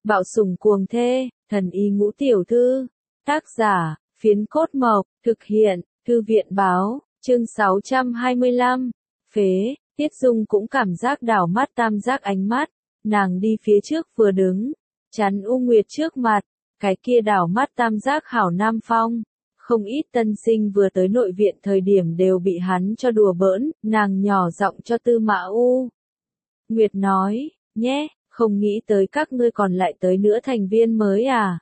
Bạo sủng cuồng thê, thần y ngũ tiểu thư. Tác giả, Phiến Cốt Mộc, thực hiện, Thư viện báo, chương 625. Phế, Tiết Dung cũng cảm giác đảo mắt tam giác ánh mắt, nàng đi phía trước vừa đứng, chắn U Nguyệt trước mặt, cái kia đảo mắt tam giác hảo nam phong. Không ít tân sinh vừa tới nội viện thời điểm đều bị hắn cho đùa bỡn, nàng nhỏ giọng cho Tư Mã U Nguyệt nói, nhé, không nghĩ tới các ngươi còn lại tới nữa thành viên mới à.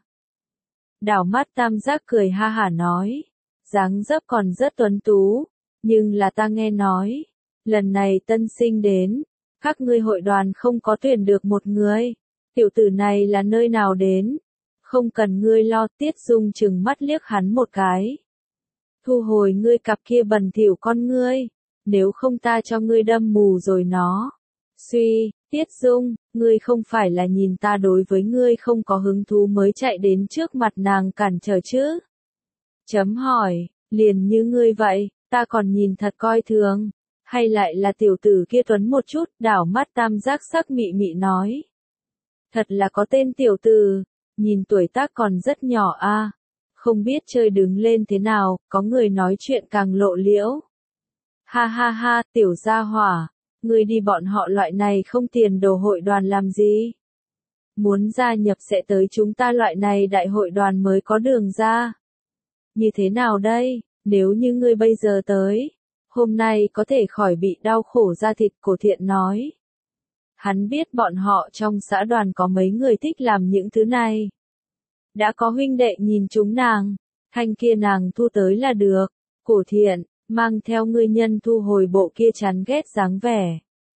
Đảo mắt tam giác cười ha hả nói, dáng dấp còn rất tuấn tú, nhưng là ta nghe nói, lần này tân sinh đến, các ngươi hội đoàn không có tuyển được một người, tiểu tử này là nơi nào đến? Không cần ngươi lo. Tiết Dung chừng mắt liếc hắn một cái. Thu hồi ngươi cặp kia bẩn thỉu con ngươi, nếu không ta cho ngươi đâm mù rồi nó. Suy, Tiết Dung, ngươi không phải là nhìn ta đối với ngươi không có hứng thú mới chạy đến trước mặt nàng cản trở chứ? Chấm hỏi, liền như ngươi vậy, ta còn nhìn thật coi thường, hay lại là tiểu tử kia tuấn một chút? Đảo mắt tam giác sắc mị mị nói. Thật là có tên tiểu tử. Nhìn tuổi tác còn rất nhỏ a, không biết chơi đứng lên thế nào, có người nói chuyện càng lộ liễu. Ha ha ha, tiểu gia hỏa, ngươi đi bọn họ loại này không tiền đồ hội đoàn làm gì? Muốn gia nhập sẽ tới chúng ta loại này đại hội đoàn mới có đường ra. Như thế nào đây, nếu như ngươi bây giờ tới, hôm nay có thể khỏi bị đau khổ da thịt. Cổ Thiện nói. Hắn biết bọn họ trong xã đoàn có mấy người thích làm những thứ này. Đã có huynh đệ nhìn chúng nàng, thanh kia nàng thu tới là được. Cổ Thiện, mang theo ngươi nhân thu hồi bộ kia chán ghét dáng vẻ.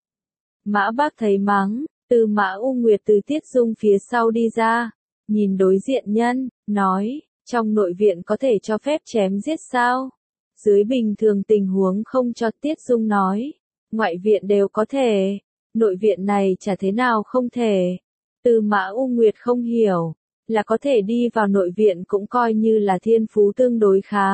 Mã Bác thấy mắng, Tư Mã U Nguyệt từ Tiết Dung phía sau đi ra, nhìn đối diện nhân, nói, trong nội viện có thể cho phép chém giết sao? Dưới bình thường tình huống không cho. Tiết Dung nói, ngoại viện đều có thể. Nội viện này chả thế nào không thể. Tư Mã U Nguyệt không hiểu, là có thể đi vào nội viện cũng coi như là thiên phú tương đối khá.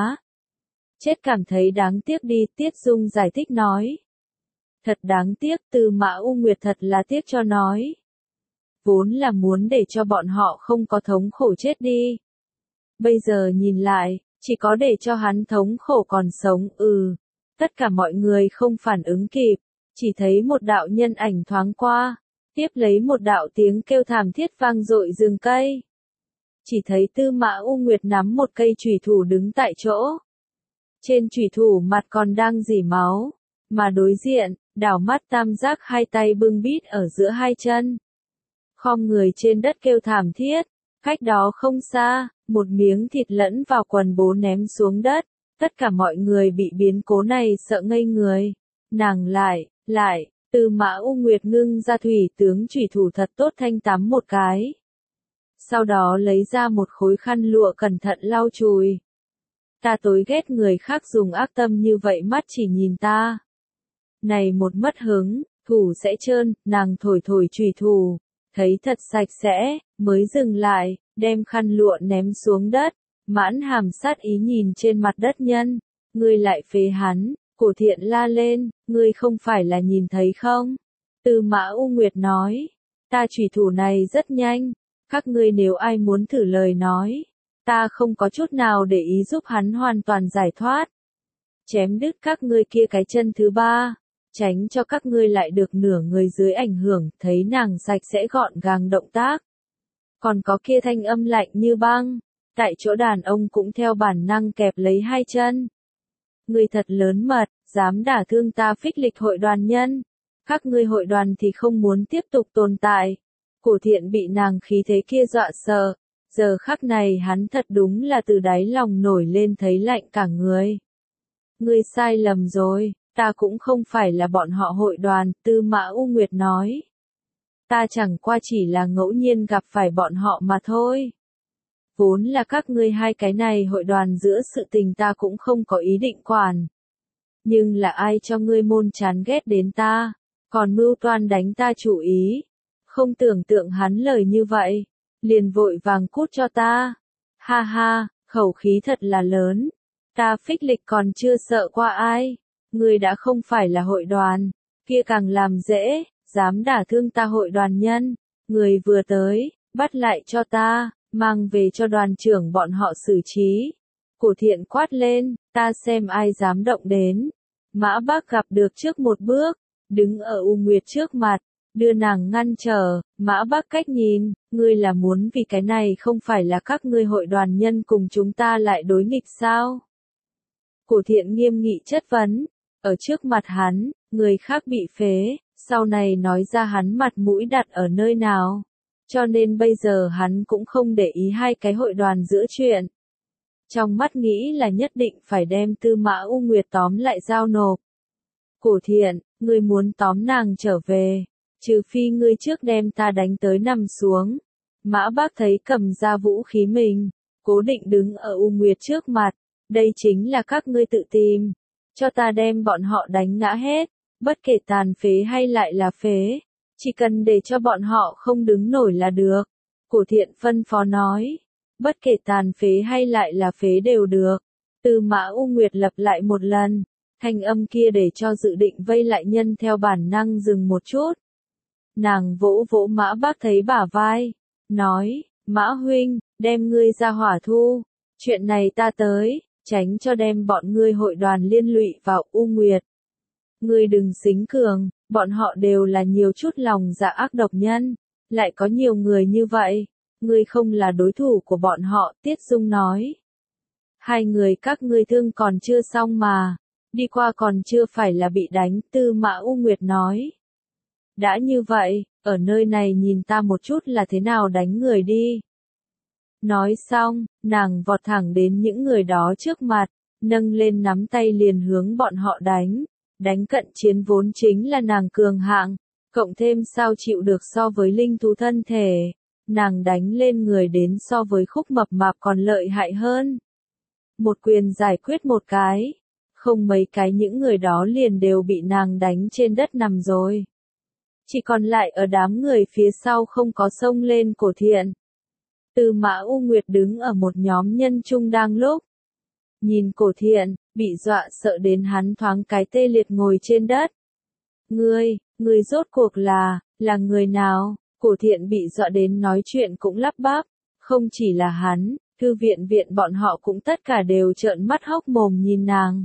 Chết cảm thấy đáng tiếc đi. Tiết Dung giải thích nói. Thật đáng tiếc. Tư Mã U Nguyệt thật là tiếc cho nói. Vốn là muốn để cho bọn họ không có thống khổ chết đi. Bây giờ nhìn lại, chỉ có để cho hắn thống khổ còn sống. Tất cả mọi người không phản ứng kịp. Chỉ thấy một đạo nhân ảnh thoáng qua, tiếp lấy một đạo tiếng kêu thảm thiết vang dội rừng cây. Chỉ thấy Tư Mã U Nguyệt nắm một cây chủy thủ đứng tại chỗ. Trên chủy thủ mặt còn đang rỉ máu, mà đối diện, đảo mắt tam giác hai tay bưng bít ở giữa hai chân. Khom người trên đất kêu thảm thiết, cách đó không xa, một miếng thịt lẫn vào quần bố ném xuống đất. Tất cả mọi người bị biến cố này sợ ngây người. Nàng lại, Tư Mã U Nguyệt ngưng ra thủy tướng chủy thủ thật tốt thanh tắm một cái. Sau đó lấy ra một khối khăn lụa cẩn thận lau chùi. Ta tối ghét người khác dùng ác tâm như vậy mắt chỉ nhìn ta. Này một mất hứng, thủ sẽ trơn, nàng thổi chủy thủ, thấy thật sạch sẽ, mới dừng lại, đem khăn lụa ném xuống đất, mãn hàm sát ý nhìn trên mặt đất nhân, ngươi lại phế hắn. Cổ Thiện la lên, ngươi không phải là nhìn thấy không? Tư Mã U Nguyệt nói, ta chủy thủ này rất nhanh, các ngươi nếu ai muốn thử lời nói, ta không có chút nào để ý giúp hắn hoàn toàn giải thoát. Chém đứt các ngươi kia cái chân thứ ba, tránh cho các ngươi lại được nửa người dưới ảnh hưởng. Thấy nàng sạch sẽ gọn gàng động tác. Còn có kia thanh âm lạnh như băng, tại chỗ đàn ông cũng theo bản năng kẹp lấy hai chân. Ngươi thật lớn mật, dám đả thương ta Phích Lịch hội đoàn nhân. Các ngươi hội đoàn thì không muốn tiếp tục tồn tại. Cổ Thiện bị nàng khí thế kia dọa sợ. Giờ khắc này hắn thật đúng là từ đáy lòng nổi lên thấy lạnh cả người. Ngươi sai lầm rồi, ta cũng không phải là bọn họ hội đoàn. Tư Mã U Nguyệt nói. Ta chẳng qua chỉ là ngẫu nhiên gặp phải bọn họ mà thôi. Vốn là các ngươi hai cái này hội đoàn giữa sự tình ta cũng không có ý định quản. Nhưng là ai cho ngươi môn chán ghét đến ta, còn mưu toan đánh ta chủ ý. Không tưởng tượng hắn lời như vậy, liền vội vàng cút cho ta. Ha ha, khẩu khí thật là lớn. Ta Phích Lịch còn chưa sợ qua ai. Ngươi đã không phải là hội đoàn, kia càng làm dễ, dám đả thương ta hội đoàn nhân. Người vừa tới, bắt lại cho ta, mang về cho đoàn trưởng bọn họ xử trí. Cổ Thiện quát lên, ta xem ai dám động đến. Mã Bác gặp được trước một bước, đứng ở U Nguyệt trước mặt, đưa nàng ngăn trở. Mã Bác cách nhìn, ngươi là muốn vì cái này không phải là các ngươi hội đoàn nhân cùng chúng ta lại đối nghịch sao? Cổ Thiện nghiêm nghị chất vấn, ở trước mặt hắn, người khác bị phế, sau này nói ra hắn mặt mũi đặt ở nơi nào. Cho nên bây giờ hắn cũng không để ý hai cái hội đoàn giữa chuyện. Trong mắt nghĩ là nhất định phải đem Tư Mã U Nguyệt tóm lại giao nộp. Cổ Thiện, ngươi muốn tóm nàng trở về, trừ phi ngươi trước đem ta đánh tới nằm xuống. Mã Bác thấy cầm ra vũ khí mình, cố định đứng ở U Nguyệt trước mặt, đây chính là các ngươi tự tìm, cho ta đem bọn họ đánh ngã hết, bất kể tàn phế hay lại là phế, chỉ cần để cho bọn họ không đứng nổi là được. Cổ Thiện phân phó nói, bất kể tàn phế hay lại là phế đều được. Tư Mã U Nguyệt lặp lại một lần, thanh âm kia để cho dự định vây lại nhân theo bản năng dừng một chút. Nàng vỗ vỗ Mã Bác thấy bả vai, nói, Mã huynh, đem ngươi ra hỏa thu, chuyện này ta tới, tránh cho đem bọn ngươi hội đoàn liên lụy vào U Nguyệt. Ngươi đừng xính cường, bọn họ đều là nhiều chút lòng dạ ác độc nhân, lại có nhiều người như vậy, ngươi không là đối thủ của bọn họ, Tiết Dung nói. Hai người các ngươi thương còn chưa xong mà, đi qua còn chưa phải là bị đánh, Tư Mã U Nguyệt nói. Đã như vậy, ở nơi này nhìn ta một chút là thế nào đánh người đi. Nói xong, nàng vọt thẳng đến những người đó trước mặt, nâng lên nắm tay liền hướng bọn họ đánh. Đánh cận chiến vốn chính là nàng cường hạng, cộng thêm sao chịu được so với linh thú thân thể. Nàng đánh lên người đến so với Khúc Mập Mạp còn lợi hại hơn. Một quyền giải quyết một cái, không mấy cái những người đó liền đều bị nàng đánh trên đất nằm rồi. Chỉ còn lại ở đám người phía sau không có xông lên Cổ Thiện. Tư Mã U Nguyệt đứng ở một nhóm nhân trung đang lúc. Nhìn Cổ Thiện, bị dọa sợ đến hắn thoáng cái tê liệt ngồi trên đất. Ngươi rốt cuộc là người nào? Cổ Thiện bị dọa đến nói chuyện cũng lắp bắp. Không chỉ là hắn, thư viện bọn họ cũng tất cả đều trợn mắt hốc mồm nhìn nàng.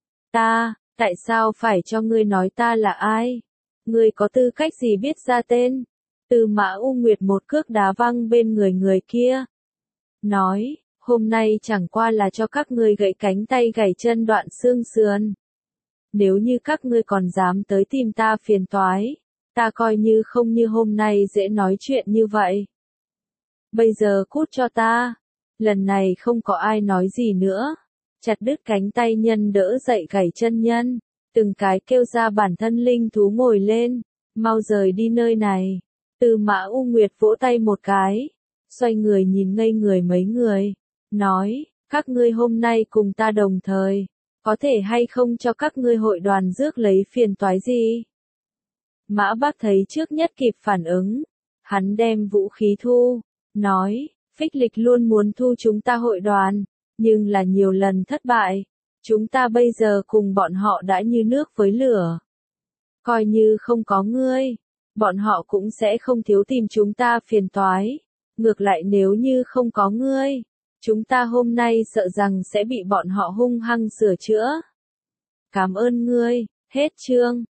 Tại sao phải cho ngươi nói ta là ai? Ngươi có tư cách gì biết ra tên? Tư Mã U Nguyệt một cước đá văng bên người kia. Nói, hôm nay chẳng qua là cho các ngươi gãy cánh tay gãy chân đoạn xương sườn. Nếu như các ngươi còn dám tới tìm ta phiền toái, ta coi như không như hôm nay dễ nói chuyện như vậy. Bây giờ cút cho ta. Lần này không có ai nói gì nữa. Chặt đứt cánh tay nhân đỡ dậy gãy chân nhân. Từng cái kêu ra bản thân linh thú ngồi lên. Mau rời đi nơi này. Tư Mã U Nguyệt vỗ tay một cái. Xoay người nhìn ngây người mấy người. Nói, các ngươi hôm nay cùng ta đồng thời. Có thể hay không cho các ngươi hội đoàn rước lấy phiền toái gì? Mã Bác thấy trước nhất kịp phản ứng. Hắn đem vũ khí thu. Nói, Phích Lịch luôn muốn thu chúng ta hội đoàn. Nhưng là nhiều lần thất bại. Chúng ta bây giờ cùng bọn họ đã như nước với lửa. Coi như không có ngươi, bọn họ cũng sẽ không thiếu tìm chúng ta phiền toái. Ngược lại nếu như không có ngươi, chúng ta hôm nay sợ rằng sẽ bị bọn họ hung hăng sửa chữa. Cảm ơn ngươi, hết chương.